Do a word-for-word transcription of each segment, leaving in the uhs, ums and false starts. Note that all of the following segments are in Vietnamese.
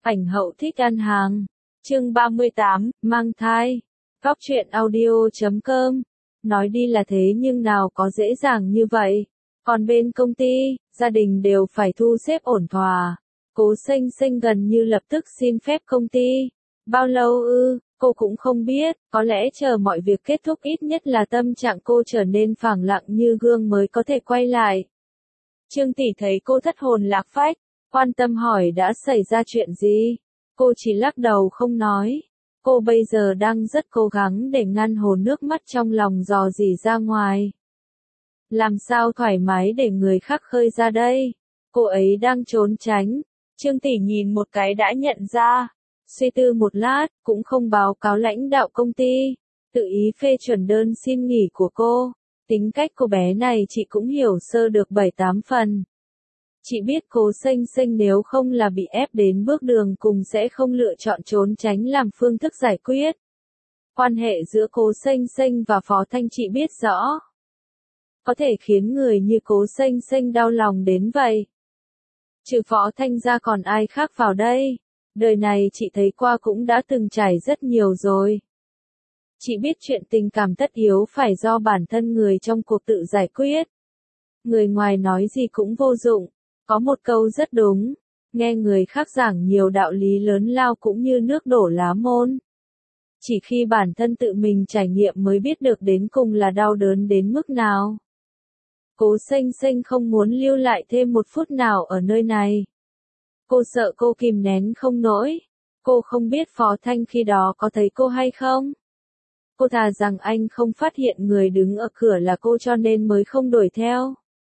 Ảnh hậu thích ăn hàng. Chương ba mươi tám, mang thai. Góc truyện audio chấm com. Nói đi là thế nhưng nào có dễ dàng như vậy. Còn bên công ty, gia đình đều phải thu xếp ổn thỏa. Cố Xanh Xanh gần như lập tức xin phép công ty. Bao lâu ư, cô cũng không biết, có lẽ chờ mọi việc kết thúc ít nhất là tâm trạng cô trở nên phẳng lặng như gương mới có thể quay lại. Trương tỷ thấy cô thất hồn lạc phách, quan tâm hỏi đã xảy ra chuyện gì. Cô chỉ lắc đầu không nói. Cô bây giờ đang rất cố gắng để ngăn hồ nước mắt trong lòng dò dỉ ra ngoài. Làm sao thoải mái để người khác khơi ra đây? Cô ấy đang trốn tránh. Trương tỷ nhìn một cái đã nhận ra. Suy tư một lát, cũng không báo cáo lãnh đạo công ty. Tự ý phê chuẩn đơn xin nghỉ của cô. Tính cách cô bé này chị cũng hiểu sơ được bảy tám phần. Chị biết Cố Xanh Xanh nếu không là bị ép đến bước đường cùng sẽ không lựa chọn trốn tránh làm phương thức giải quyết. Quan hệ giữa Cố Xanh Xanh và Phó Thanh chị biết rõ. Có thể khiến người như Cố Xanh Xanh đau lòng đến vậy. Trừ Phó Thanh ra còn ai khác vào đây. Đời này chị thấy qua cũng đã từng trải rất nhiều rồi. Chị biết chuyện tình cảm tất yếu phải do bản thân người trong cuộc tự giải quyết. Người ngoài nói gì cũng vô dụng. Có một câu rất đúng, nghe người khác giảng nhiều đạo lý lớn lao cũng như nước đổ lá môn. Chỉ khi bản thân tự mình trải nghiệm mới biết được đến cùng là đau đớn đến mức nào. Cố Xanh Xanh không muốn lưu lại thêm một phút nào ở nơi này. Cô sợ cô kìm nén không nổi. Cô không biết Phó Thanh khi đó có thấy cô hay không. Cô thà rằng anh không phát hiện người đứng ở cửa là cô cho nên mới không đuổi theo.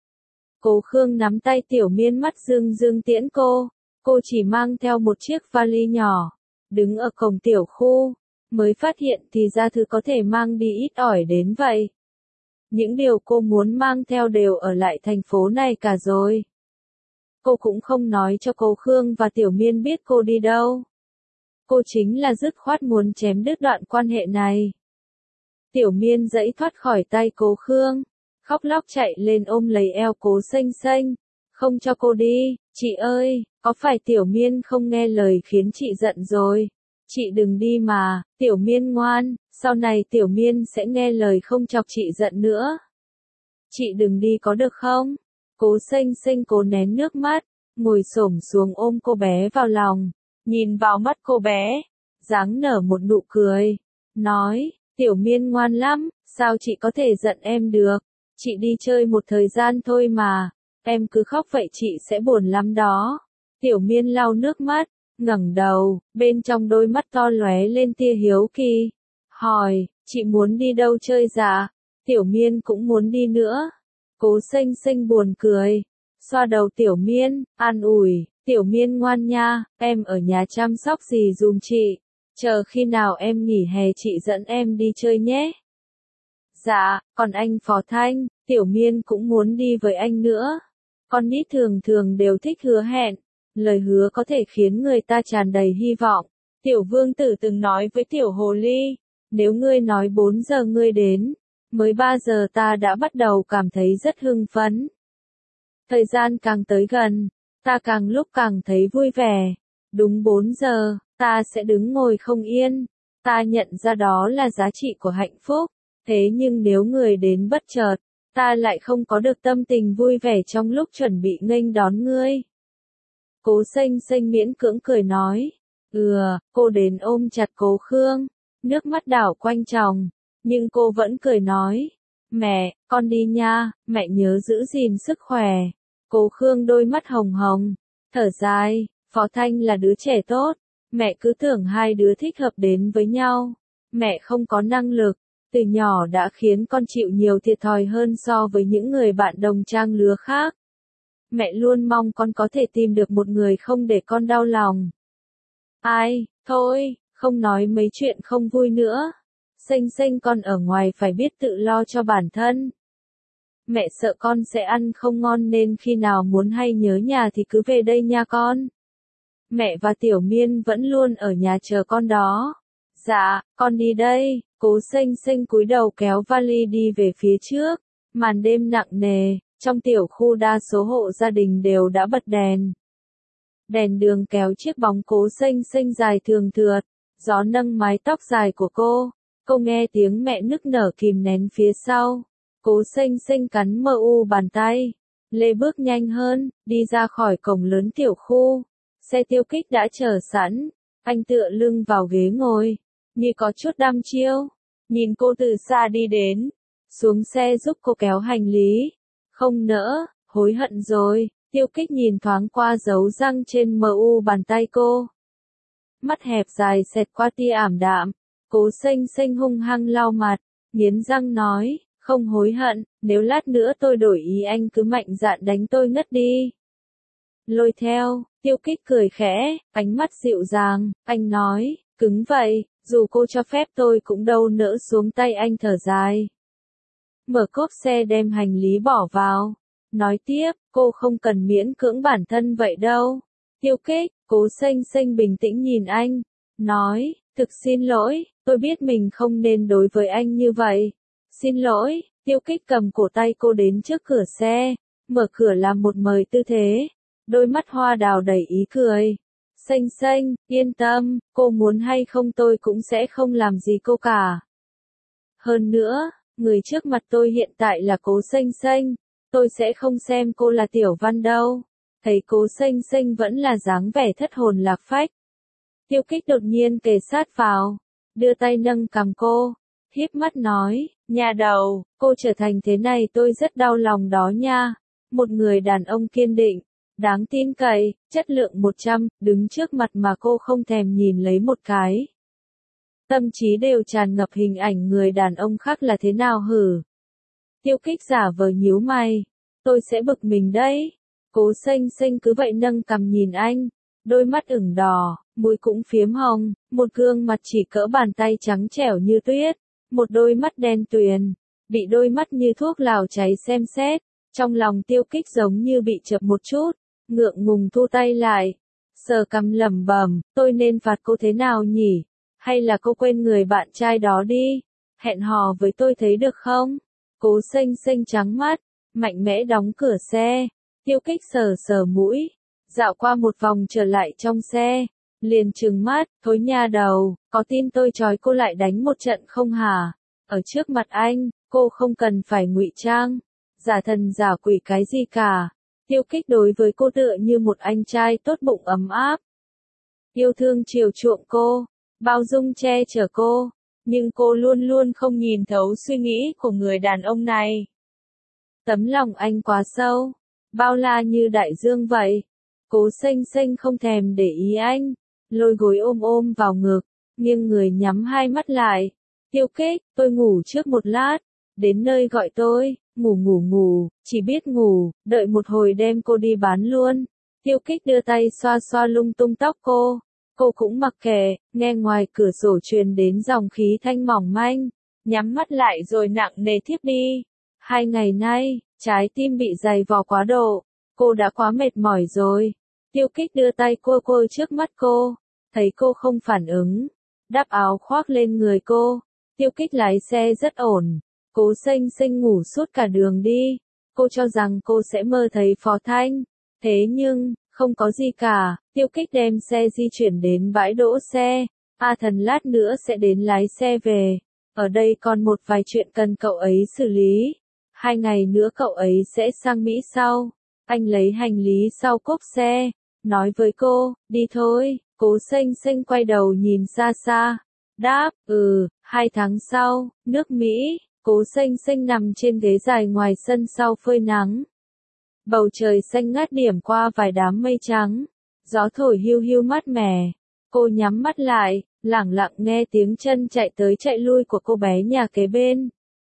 Cố Khương nắm tay Tiểu Miên mắt dương dương tiễn cô. Cô chỉ mang theo một chiếc vali nhỏ. Đứng ở cổng tiểu khu. Mới phát hiện thì ra thứ có thể mang đi ít ỏi đến vậy. Những điều cô muốn mang theo đều ở lại thành phố này cả rồi. Cô cũng không nói cho Cố Khương và Tiểu Miên biết cô đi đâu. Cô chính là dứt khoát muốn chém đứt đoạn quan hệ này. Tiểu Miên giãy thoát khỏi tay Cố Khương. Khóc lóc chạy lên ôm lấy eo Cố Xanh Xanh. Không cho cô đi, chị ơi, có phải Tiểu Miên không nghe lời khiến chị giận rồi? Chị đừng đi mà, Tiểu Miên ngoan, sau này Tiểu Miên sẽ nghe lời không chọc chị giận nữa. Chị đừng đi có được không? Cố Xanh Xanh cố nén nước mắt, ngồi xổm xuống ôm cô bé vào lòng, nhìn vào mắt cô bé, dáng nở một nụ cười, nói, Tiểu Miên ngoan lắm, sao chị có thể giận em được? Chị đi chơi một thời gian thôi mà, em cứ khóc vậy chị sẽ buồn lắm đó. Tiểu Miên lau nước mắt, ngẩng đầu, bên trong đôi mắt to lóe lên tia hiếu kỳ. Hỏi, chị muốn đi đâu chơi dạ? Tiểu Miên cũng muốn đi nữa. Cố Xanh Xanh buồn cười, xoa đầu Tiểu Miên, an ủi, Tiểu Miên ngoan nha, em ở nhà chăm sóc gì dùm chị. Chờ khi nào em nghỉ hè chị dẫn em đi chơi nhé. Dạ, còn anh Phó Thanh, Tiểu Miên cũng muốn đi với anh nữa. Con nít thường thường đều thích hứa hẹn. Lời hứa có thể khiến người ta tràn đầy hy vọng. Tiểu Vương Tử từng nói với Tiểu Hồ Ly, nếu ngươi nói bốn giờ ngươi đến, mới ba giờ ta đã bắt đầu cảm thấy rất hưng phấn. Thời gian càng tới gần, ta càng lúc càng thấy vui vẻ. Đúng bốn giờ, ta sẽ đứng ngồi không yên. Ta nhận ra đó là giá trị của hạnh phúc. Thế nhưng nếu người đến bất chợt, ta lại không có được tâm tình vui vẻ trong lúc chuẩn bị nghênh đón ngươi. Cố Xanh Xanh miễn cưỡng cười nói. Ừ, cô đến ôm chặt Cố Khương, nước mắt đảo quanh tròng, nhưng cô vẫn cười nói. Mẹ, con đi nha, mẹ nhớ giữ gìn sức khỏe. Cố Khương đôi mắt hồng hồng, thở dài, Phó Thanh là đứa trẻ tốt, mẹ cứ tưởng hai đứa thích hợp đến với nhau. Mẹ không có năng lực, từ nhỏ đã khiến con chịu nhiều thiệt thòi hơn so với những người bạn đồng trang lứa khác. Mẹ luôn mong con có thể tìm được một người không để con đau lòng. Ai, thôi, không nói mấy chuyện không vui nữa. Xanh Xanh con ở ngoài phải biết tự lo cho bản thân. Mẹ sợ con sẽ ăn không ngon nên khi nào muốn hay nhớ nhà thì cứ về đây nha con. Mẹ và Tiểu Miên vẫn luôn ở nhà chờ con đó. Dạ, con đi đây. Cố Xanh Xanh cúi đầu kéo vali đi về phía trước. Màn đêm nặng nề. Trong tiểu khu đa số hộ gia đình đều đã bật đèn. Đèn đường kéo chiếc bóng Cố Xanh Xanh dài thường thượt, gió nâng mái tóc dài của cô. Cô nghe tiếng mẹ nức nở kìm nén phía sau. Cố Xanh Xanh cắn mờ u bàn tay. Lê bước nhanh hơn, đi ra khỏi cổng lớn tiểu khu. Xe Tiêu Kích đã chờ sẵn. Anh tựa lưng vào ghế ngồi, như có chút đăm chiêu. Nhìn cô từ xa đi đến. Xuống xe giúp cô kéo hành lý. Không nỡ, hối hận rồi. Tiêu Kích nhìn thoáng qua dấu răng trên mờ u bàn tay cô. Mắt hẹp dài xẹt qua tia ảm đạm. Cố Xanh Xanh hung hăng lau mặt, nghiến răng nói, không hối hận, nếu lát nữa tôi đổi ý anh cứ mạnh dạn đánh tôi ngất đi. Lôi theo, Tiêu Kích cười khẽ, ánh mắt dịu dàng, anh nói, cứng vậy, dù cô cho phép tôi cũng đâu nỡ xuống tay anh thở dài. Mở cốp xe đem hành lý bỏ vào, nói tiếp, cô không cần miễn cưỡng bản thân vậy đâu. Tiêu Kích, Cố Xanh Xanh bình tĩnh nhìn anh, nói, thực xin lỗi, tôi biết mình không nên đối với anh như vậy. Xin lỗi, Tiêu Kích cầm cổ tay cô đến trước cửa xe, mở cửa làm một mời tư thế, đôi mắt hoa đào đầy ý cười. Xanh Xanh, yên tâm, cô muốn hay không tôi cũng sẽ không làm gì cô cả. Hơn nữa, người trước mặt tôi hiện tại là Cố Xanh Xanh, tôi sẽ không xem cô là Tiểu Văn đâu. Thấy Cố Xanh Xanh vẫn là dáng vẻ thất hồn lạc phách. Tiêu Kích đột nhiên kề sát vào, đưa tay nâng cằm cô, híp mắt nói, nhà đầu, cô trở thành thế này tôi rất đau lòng đó nha. Một người đàn ông kiên định, đáng tin cậy, chất lượng một trăm, đứng trước mặt mà cô không thèm nhìn lấy một cái. Tâm trí đều tràn ngập hình ảnh người đàn ông khác là thế nào hử. Tiêu Kích giả vờ nhíu mày, tôi sẽ bực mình đấy. Cố Xanh Xanh cứ vậy nâng cằm nhìn anh, đôi mắt ửng đỏ, mũi cũng phiếm hồng, một gương mặt chỉ cỡ bàn tay trắng trẻo như tuyết, một đôi mắt đen tuyền, bị đôi mắt như thuốc lào cháy xem xét, trong lòng Tiêu Kích giống như bị chập một chút, ngượng ngùng thu tay lại, sờ cằm lẩm bẩm, tôi nên phạt cô thế nào nhỉ, hay là cô quên người bạn trai đó đi, hẹn hò với tôi thấy được không? Cố Xanh Xanh trắng mắt, mạnh mẽ đóng cửa xe, Tiêu Kích sờ sờ mũi, dạo qua một vòng trở lại trong xe, liền trừng mắt, thối nha đầu, có tin tôi trói cô lại đánh một trận không hả? Ở trước mặt anh, cô không cần phải ngụy trang, giả thần giả quỷ cái gì cả. Tiêu Kích đối với cô tựa như một anh trai tốt bụng ấm áp, yêu thương chiều chuộng cô, bao dung che chở cô, nhưng cô luôn luôn không nhìn thấu suy nghĩ của người đàn ông này. Tấm lòng anh quá sâu, bao la như đại dương vậy. Cố Xanh Xanh không thèm để ý anh, lôi gối ôm ôm vào ngực, nghiêng người nhắm hai mắt lại. Tiêu Kích, tôi ngủ trước một lát, đến nơi gọi tôi, ngủ ngủ ngủ, chỉ biết ngủ, đợi một hồi đem cô đi bán luôn. Tiêu Kích đưa tay xoa xoa lung tung tóc cô, cô cũng mặc kệ, nghe ngoài cửa sổ truyền đến dòng khí thanh mỏng manh, nhắm mắt lại rồi nặng nề thiếp đi. Hai ngày nay, trái tim bị dày vò quá độ, cô đã quá mệt mỏi rồi. Tiêu Kích đưa tay cô cô trước mắt cô, thấy cô không phản ứng, đắp áo khoác lên người cô. Tiêu Kích lái xe rất ổn, Cố Xanh Xanh ngủ suốt cả đường đi, cô cho rằng cô sẽ mơ thấy Phó Thanh, thế nhưng, không có gì cả. Tiêu Kích đem xe di chuyển đến bãi đỗ xe, A Thần lát nữa sẽ đến lái xe về, ở đây còn một vài chuyện cần cậu ấy xử lý, hai ngày nữa cậu ấy sẽ sang Mỹ sau. Anh lấy hành lý sau cốp xe, nói với cô, đi thôi. Cố Xanh Xanh quay đầu nhìn xa xa, đáp, ừ. Hai tháng sau, nước Mỹ, Cố Xanh Xanh nằm trên ghế dài ngoài sân sau phơi nắng. Bầu trời xanh ngát điểm qua vài đám mây trắng, gió thổi hiu hiu mát mẻ. Cô nhắm mắt lại, lẳng lặng nghe tiếng chân chạy tới chạy lui của cô bé nhà kế bên.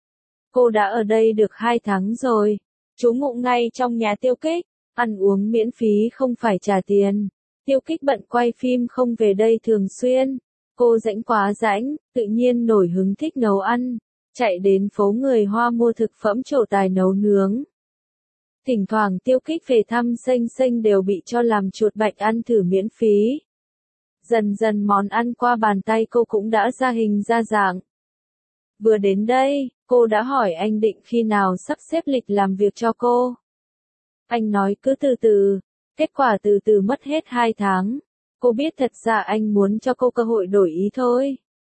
Cô đã ở đây được hai tháng rồi, trú ngụ ngay trong nhà Tiêu Kích, ăn uống miễn phí không phải trả tiền. Tiêu Kích bận quay phim không về đây thường xuyên. Cô rãnh quá rãnh, tự nhiên nổi hứng thích nấu ăn, chạy đến phố người Hoa mua thực phẩm trổ tài nấu nướng. Thỉnh thoảng Tiêu Kích về thăm Xanh Xanh đều bị cho làm chuột bạch ăn thử miễn phí. Dần dần món ăn qua bàn tay cô cũng đã ra hình ra dạng. Vừa đến đây, cô đã hỏi anh định khi nào sắp xếp lịch làm việc cho cô. Anh nói cứ từ từ. Kết quả từ từ mất hết hai tháng. Cô biết thật ra anh muốn cho cô cơ hội đổi ý thôi.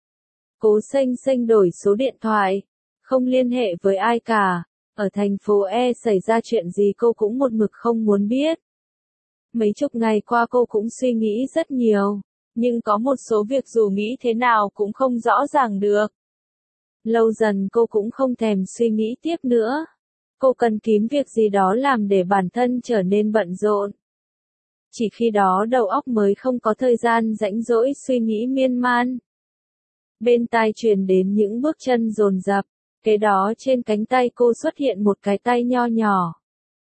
Cố xanh xanh đổi số điện thoại, không liên hệ với ai cả. Ở thành phố E xảy ra chuyện gì cô cũng một mực không muốn biết. Mấy chục ngày qua cô cũng suy nghĩ rất nhiều, nhưng có một số việc dù nghĩ thế nào cũng không rõ ràng được. Lâu dần cô cũng không thèm suy nghĩ tiếp nữa. Cô cần kiếm việc gì đó làm để bản thân trở nên bận rộn. Chỉ khi đó đầu óc mới không có thời gian rãnh rỗi suy nghĩ miên man. Bên tai truyền đến những bước chân dồn dập, kế đó trên cánh tay cô xuất hiện một cái tay nho nhỏ.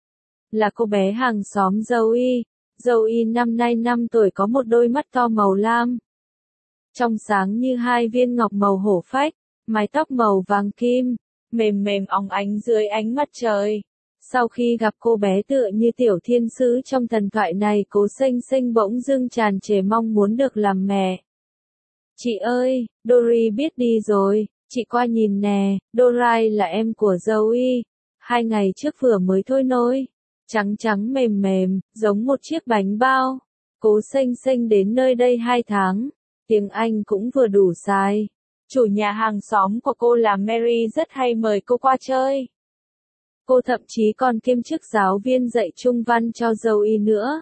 Là cô bé hàng xóm Zoe. Zoe năm nay năm tuổi có một đôi mắt to màu lam. Trong sáng như hai viên ngọc màu hổ phách, mái tóc màu vàng kim, mềm mềm óng ánh dưới ánh mặt trời. Sau khi gặp cô bé tựa như tiểu thiên sứ trong thần thoại này, Cố xanh xanh bỗng dưng tràn trề mong muốn được làm mẹ. Chị ơi, Dory biết đi rồi, chị qua nhìn nè, Dory là em của Zoe. Hai ngày trước vừa mới thôi nôi. Trắng trắng mềm mềm, giống một chiếc bánh bao. Cố xanh xanh đến nơi đây hai tháng. Tiếng Anh cũng vừa đủ xài. Chủ nhà hàng xóm của cô là Mary rất hay mời cô qua chơi. Cô thậm chí còn kiêm chức giáo viên dạy Trung văn cho Zoe nữa.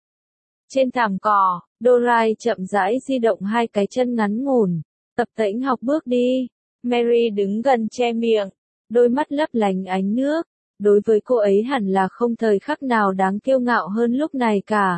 Trên thảm cỏ, Dory chậm rãi di động hai cái chân ngắn ngủn, tập tễnh học bước đi. Mary đứng gần che miệng, đôi mắt lấp lánh ánh nước. Đối với cô ấy hẳn là không thời khắc nào đáng kiêu ngạo hơn lúc này cả.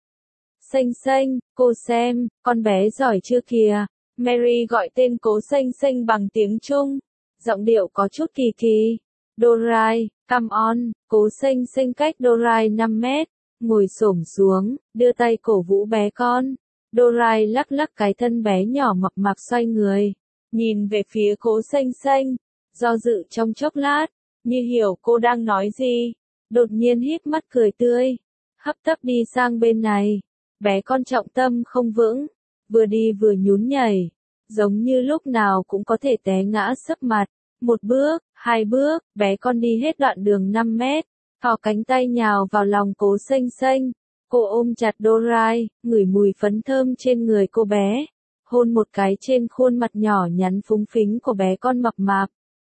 Xanh xanh, cô xem, con bé giỏi chưa kìa. Mary gọi tên Cố xanh xanh bằng tiếng Trung. Giọng điệu có chút kỳ kỳ. Dory, come on. Cố xanh xanh cách Dory năm mét. Ngồi xổm xuống, đưa tay cổ vũ bé con. Dory lắc lắc cái thân bé nhỏ mập mạp xoay người. Nhìn về phía Cố xanh xanh. Do dự trong chốc lát. Như hiểu cô đang nói gì. Đột nhiên híp mắt cười tươi. Hấp tấp đi sang bên này. Bé con trọng tâm không vững. Vừa đi vừa nhún nhảy. Giống như lúc nào cũng có thể té ngã sấp mặt. Một bước, hai bước, bé con đi hết đoạn đường năm mét. Thò cánh tay nhào vào lòng Cố xanh xanh. Cô ôm chặt Dory, ngửi mùi phấn thơm trên người cô bé. Hôn một cái trên khuôn mặt nhỏ nhắn phúng phính của bé con mập mạp.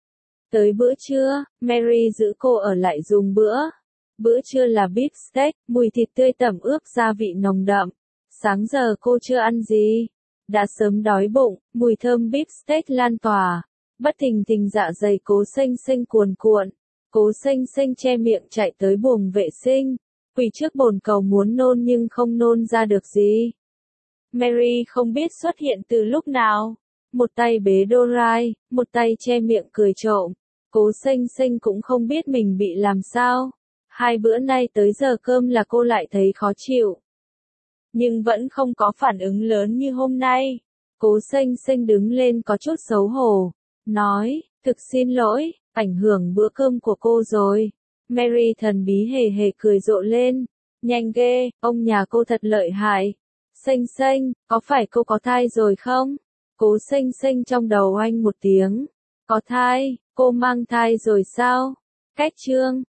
Tới bữa trưa, Mary giữ cô ở lại dùng bữa. Bữa trưa là beef steak, mùi thịt tươi tẩm ướp gia vị nồng đậm. Sáng giờ cô chưa ăn gì. Đã sớm đói bụng, mùi thơm beef steak lan tỏa. Bất thình thình dạ dày Cố xanh xanh cuồn cuộn. Cố xanh xanh che miệng chạy tới buồng vệ sinh. Quỳ trước bồn cầu muốn nôn nhưng không nôn ra được gì. Mary không biết xuất hiện từ lúc nào. Một tay bế Dory, một tay che miệng cười trộm. Cố xanh xanh cũng không biết mình bị làm sao. Hai bữa nay tới giờ cơm là cô lại thấy khó chịu. Nhưng vẫn không có phản ứng lớn như hôm nay. Cố xanh xanh đứng lên có chút xấu hổ. Nói, thực xin lỗi, ảnh hưởng bữa cơm của cô rồi. Mary thần bí hề hề cười rộ lên. Nhanh ghê, ông nhà cô thật lợi hại. Xanh xanh, có phải cô có thai rồi không? Cố xanh xanh trong đầu anh một tiếng. Có thai, cô mang thai rồi sao? Cách chương